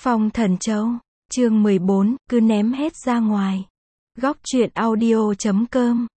Phong Thần Châu, chương 14, cứ ném hết ra ngoài. Góc truyện audio.com.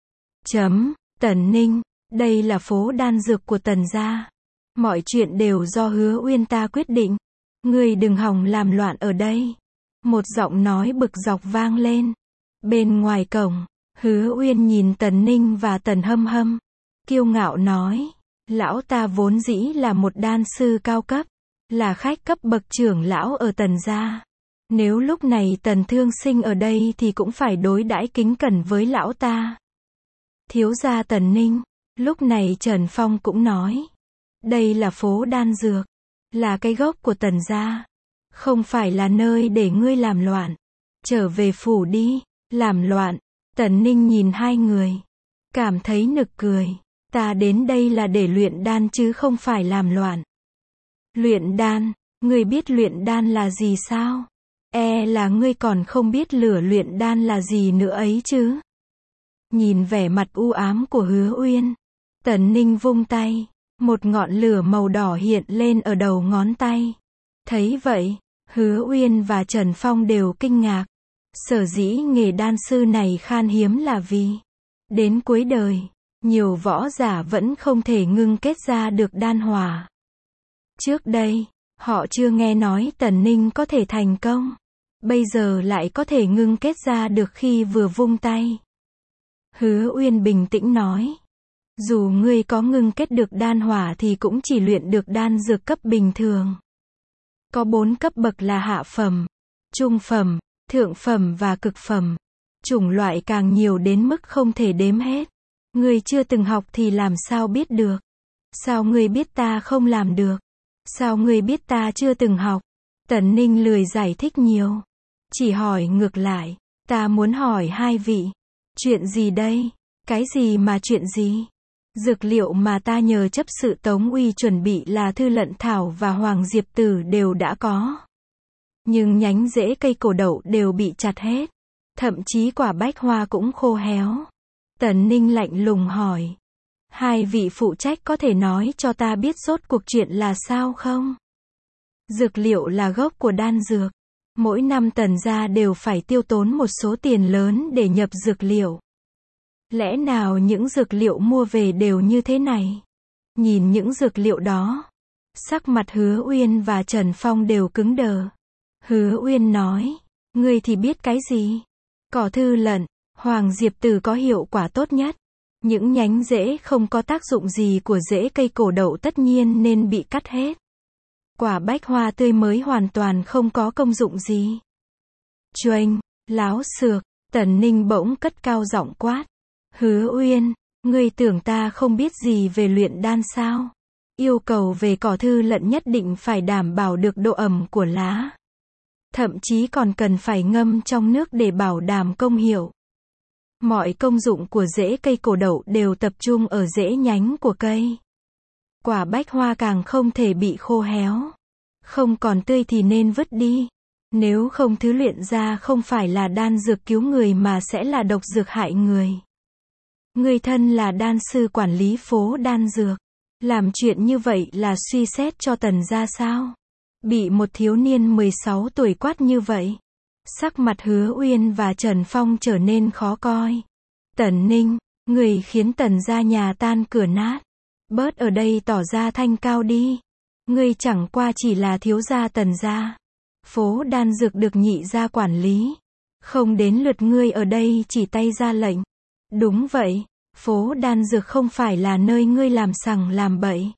Tần Ninh, đây là phố đan dược của Tần gia. Mọi chuyện đều do Hứa Uyên ta quyết định. Ngươi đừng hòng làm loạn ở đây. Một giọng nói bực dọc vang lên. Bên ngoài cổng, Hứa Uyên nhìn Tần Ninh và Tần Hâm Hâm. Kiêu ngạo nói, lão ta vốn dĩ là một đan sư cao cấp, là khách cấp bậc trưởng lão ở Tần gia. Nếu lúc này Tần Thương Sinh ở đây thì cũng phải đối đãi kính cẩn với lão ta. Thiếu gia Tần Ninh, lúc này Trần Phong cũng nói, đây là phố đan dược, là cái gốc của Tần gia, không phải là nơi để ngươi làm loạn. Trở về phủ đi. Làm loạn. Tần Ninh nhìn hai người, cảm thấy nực cười. Ta đến đây là để luyện đan chứ không phải làm loạn. Luyện đan, ngươi biết luyện đan là gì sao? Là ngươi còn không biết lửa luyện đan là gì nữa ấy chứ. Nhìn vẻ mặt u ám của Hứa Uyên, Tần Ninh vung tay, một ngọn lửa màu đỏ hiện lên ở đầu ngón tay. Thấy vậy, Hứa Uyên và Trần Phong đều kinh ngạc. Sở dĩ nghề đan sư này khan hiếm là vì, đến cuối đời, nhiều võ giả vẫn không thể ngưng kết ra được đan hỏa. Trước đây, họ chưa nghe nói Tần Ninh có thể thành công. Bây giờ lại có thể ngưng kết ra được khi vừa vung tay. Hứa Uyên bình tĩnh nói, dù ngươi có ngưng kết được đan hỏa thì cũng chỉ luyện được đan dược cấp bình thường. Có 4 cấp bậc là hạ phẩm, trung phẩm, thượng phẩm và cực phẩm. Chủng loại càng nhiều đến mức không thể đếm hết. Ngươi chưa từng học thì làm sao biết được? Sao ngươi biết ta không làm được? Sao ngươi biết ta chưa từng học? Tần Ninh lười giải thích nhiều, chỉ hỏi ngược lại, ta muốn hỏi hai vị, chuyện gì đây? Cái gì mà chuyện gì? Dược liệu mà ta nhờ chấp sự Tống Uy chuẩn bị là Thư Lận Thảo và Hoàng Diệp Tử đều đã có. Nhưng nhánh rễ cây cổ đậu đều bị chặt hết. Thậm chí quả bách hoa cũng khô héo. Tần Ninh lạnh lùng hỏi, hai vị phụ trách có thể nói cho ta biết rốt cuộc chuyện là sao không? Dược liệu là gốc của đan dược. Mỗi năm Tần gia đều phải tiêu tốn một số tiền lớn để nhập dược liệu. Lẽ nào những dược liệu mua về đều như thế này? Nhìn những dược liệu đó, sắc mặt Hứa Uyên và Trần Phong đều cứng đờ. Hứa Uyên nói, ngươi thì biết cái gì? Cỏ Thư Lận, Hoàng Diệp Tử có hiệu quả tốt nhất. Những nhánh rễ không có tác dụng gì của rễ cây cổ đậu tất nhiên nên bị cắt hết. Quả bách hoa tươi mới hoàn toàn không có công dụng gì. Choành, láo xược, Tần Ninh bỗng cất cao giọng quát. Hứa Uyên, ngươi tưởng ta không biết gì về luyện đan sao? Yêu cầu về cỏ Thư Lận nhất định phải đảm bảo được độ ẩm của lá. Thậm chí còn cần phải ngâm trong nước để bảo đảm công hiệu. Mọi công dụng của rễ cây cổ đậu đều tập trung ở rễ nhánh của cây. Quả bách hoa càng không thể bị khô héo. Không còn tươi thì nên vứt đi. Nếu không thứ luyện ra không phải là đan dược cứu người mà sẽ là độc dược hại người. Người thân là đan sư quản lý phố đan dược. Làm chuyện như vậy là suy xét cho Tần gia sao? Bị một thiếu niên 16 tuổi quát như vậy. Sắc mặt Hứa Uyên và Trần Phong trở nên khó coi. Tần Ninh, người khiến Tần gia nhà tan cửa nát. Bớt ở đây tỏ ra thanh cao đi. Ngươi chẳng qua chỉ là thiếu gia Tần gia. Phố đan dược được nhị gia quản lý. Không đến lượt ngươi ở đây chỉ tay ra lệnh. Đúng vậy, phố đan dược không phải là nơi ngươi làm sằng làm bậy.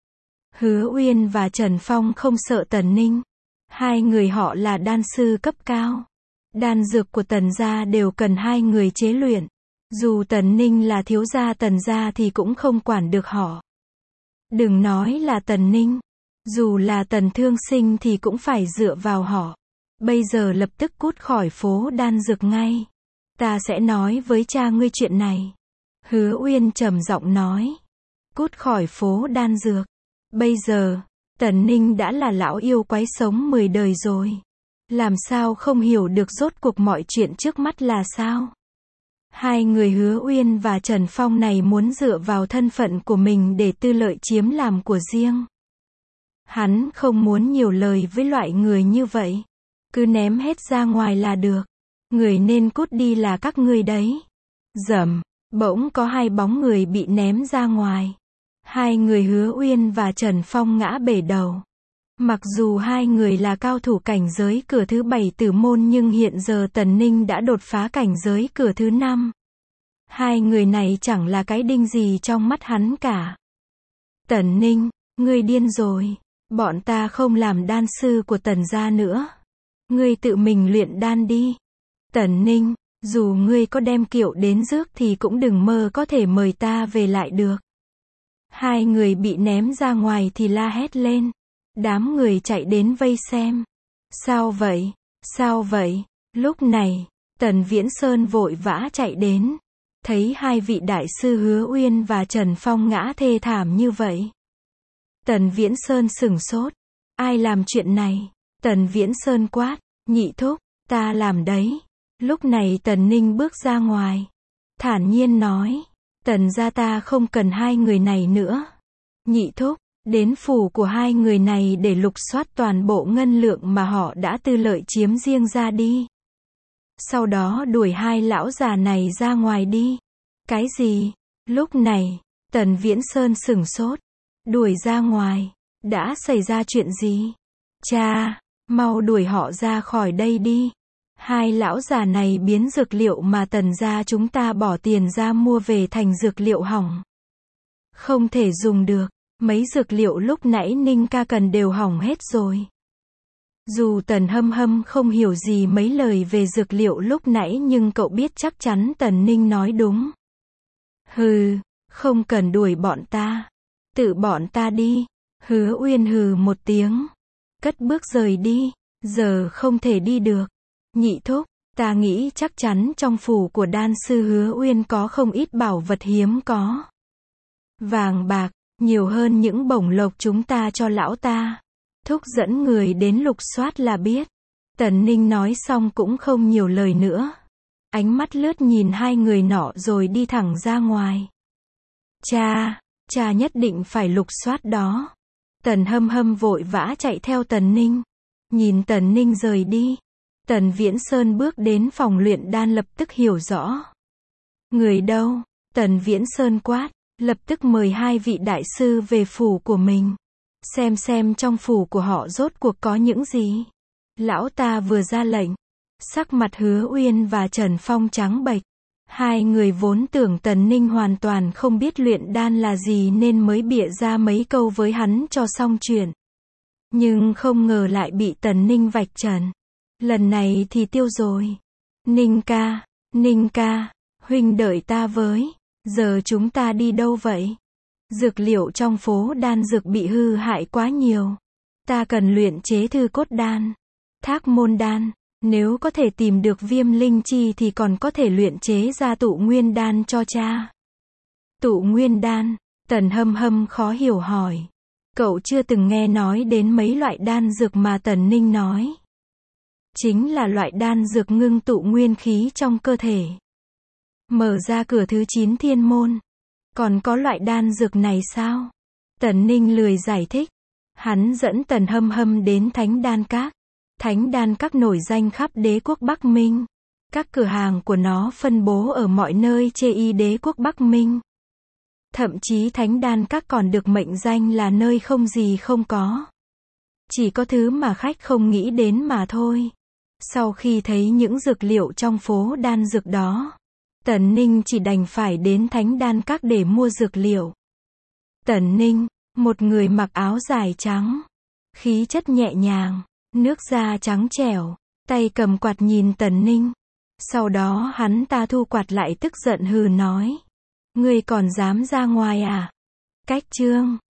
Hứa Uyên và Trần Phong không sợ Tần Ninh. Hai người họ là đan sư cấp cao. Đan dược của Tần gia đều cần hai người chế luyện. Dù Tần Ninh là thiếu gia Tần gia thì cũng không quản được họ. Đừng nói là Tần Ninh. Dù là Tần Thương Sinh thì cũng phải dựa vào họ. Bây giờ lập tức cút khỏi phố đan dược ngay. Ta sẽ nói với cha ngươi chuyện này. Hứa Uyên trầm giọng nói. Cút khỏi phố đan dược. Bây giờ, Tần Ninh đã là lão yêu quái sống 10 đời rồi. Làm sao không hiểu được rốt cuộc mọi chuyện trước mắt là sao? Hai người Hứa Uyên và Trần Phong này muốn dựa vào thân phận của mình để tư lợi chiếm làm của riêng. Hắn không muốn nhiều lời với loại người như vậy. cứ ném hết ra ngoài là được. Người nên cút đi là các ngươi đấy. Rầm, bỗng có hai bóng người bị ném ra ngoài. Hai người Hứa Uyên và Trần Phong ngã bể đầu. Mặc dù hai người là cao thủ cảnh giới cửa thứ 7 tử môn nhưng hiện giờ Tần Ninh đã đột phá cảnh giới cửa thứ 5. Hai người này chẳng là cái đinh gì trong mắt hắn cả. Tần Ninh, ngươi điên rồi. Bọn ta không làm đan sư của Tần gia nữa. Ngươi tự mình luyện đan đi. Tần Ninh, dù ngươi có đem kiệu đến rước thì cũng đừng mơ có thể mời ta về lại được. Hai người bị ném ra ngoài thì la hét lên. Đám người chạy đến vây xem. Sao vậy? Sao vậy? Lúc này, Tần Viễn Sơn vội vã chạy đến. Thấy hai vị đại sư Hứa Uyên và Trần Phong ngã thê thảm như vậy. Tần Viễn Sơn sửng sốt. Ai làm chuyện này? Tần Viễn Sơn quát. Nhị thúc, ta làm đấy. Lúc này Tần Ninh bước ra ngoài. Thản nhiên nói. Tần gia ta không cần hai người này nữa. Nhị thúc, đến phủ của hai người này để lục soát toàn bộ ngân lượng mà họ đã tư lợi chiếm riêng ra đi. Sau đó đuổi hai lão già này ra ngoài đi. Cái gì? Lúc này, Tần Viễn Sơn sửng sốt. Đuổi ra ngoài? Đã xảy ra chuyện gì? Cha, mau đuổi họ ra khỏi đây đi. Hai lão già này biến dược liệu mà Tần gia chúng ta bỏ tiền ra mua về thành dược liệu hỏng. Không thể dùng được. Mấy dược liệu lúc nãy Ninh ca cần đều hỏng hết rồi. Dù Tần Hâm Hâm không hiểu gì mấy lời về dược liệu lúc nãy nhưng cậu biết chắc chắn Tần Ninh nói đúng. Hừ, không cần đuổi bọn ta. Tự bọn ta đi. Hứa Uyên hừ một tiếng. Cất bước rời đi. Giờ không thể đi được. Nhị thúc, ta nghĩ chắc chắn trong phủ của đan sư Hứa Uyên có không ít bảo vật hiếm có. Vàng bạc, nhiều hơn những bổng lộc chúng ta cho lão ta. Thúc dẫn người đến lục soát là biết. Tần Ninh nói xong cũng không nhiều lời nữa. Ánh mắt lướt nhìn hai người nọ rồi đi thẳng ra ngoài. Cha nhất định phải lục soát đó. Tần Hâm Hâm vội vã chạy theo Tần Ninh. Nhìn Tần Ninh rời đi. Tần Viễn Sơn bước đến phòng luyện đan lập tức hiểu rõ. Người đâu? Tần Viễn Sơn quát. Lập tức mời hai vị đại sư về phủ của mình. Xem trong phủ của họ rốt cuộc có những gì. Lão ta vừa ra lệnh. Sắc mặt Hứa Uyên và Trần Phong trắng bệch. Hai người vốn tưởng Tần Ninh hoàn toàn không biết luyện đan là gì nên mới bịa ra mấy câu với hắn cho xong chuyện. Nhưng không ngờ lại bị Tần Ninh vạch trần. Lần này thì tiêu rồi. Ninh ca, huynh đợi ta với. Giờ chúng ta đi đâu vậy? Dược liệu trong phố đan dược bị hư hại quá nhiều. Ta cần luyện chế thư cốt đan, thác môn đan. Nếu có thể tìm được viêm linh chi thì còn có thể luyện chế ra tụ nguyên đan cho cha. Tụ nguyên đan? Tần Hâm Hâm khó hiểu hỏi. Cậu chưa từng nghe nói đến mấy loại đan dược mà Tần Ninh nói. Chính là loại đan dược ngưng tụ nguyên khí trong cơ thể. Mở ra cửa thứ 9 thiên môn. Còn có loại đan dược này sao? Tần Ninh lười giải thích. Hắn dẫn Tần Hâm Hâm đến Thánh Đan Các. Thánh Đan Các nổi danh khắp đế quốc Bắc Minh. Các cửa hàng của nó phân bố ở mọi nơi trên đế quốc Bắc Minh. Thậm chí Thánh Đan Các còn được mệnh danh là nơi không gì không có. Chỉ có thứ mà khách không nghĩ đến mà thôi. Sau khi thấy những dược liệu trong phố đan dược đó, Tần Ninh chỉ đành phải đến Thánh Đan Các để mua dược liệu. Tần Ninh, một người mặc áo dài trắng, khí chất nhẹ nhàng, nước da trắng trẻo, tay cầm quạt nhìn Tần Ninh. Sau đó hắn ta thu quạt lại tức giận hừ nói. Ngươi còn dám ra ngoài à? Cách chương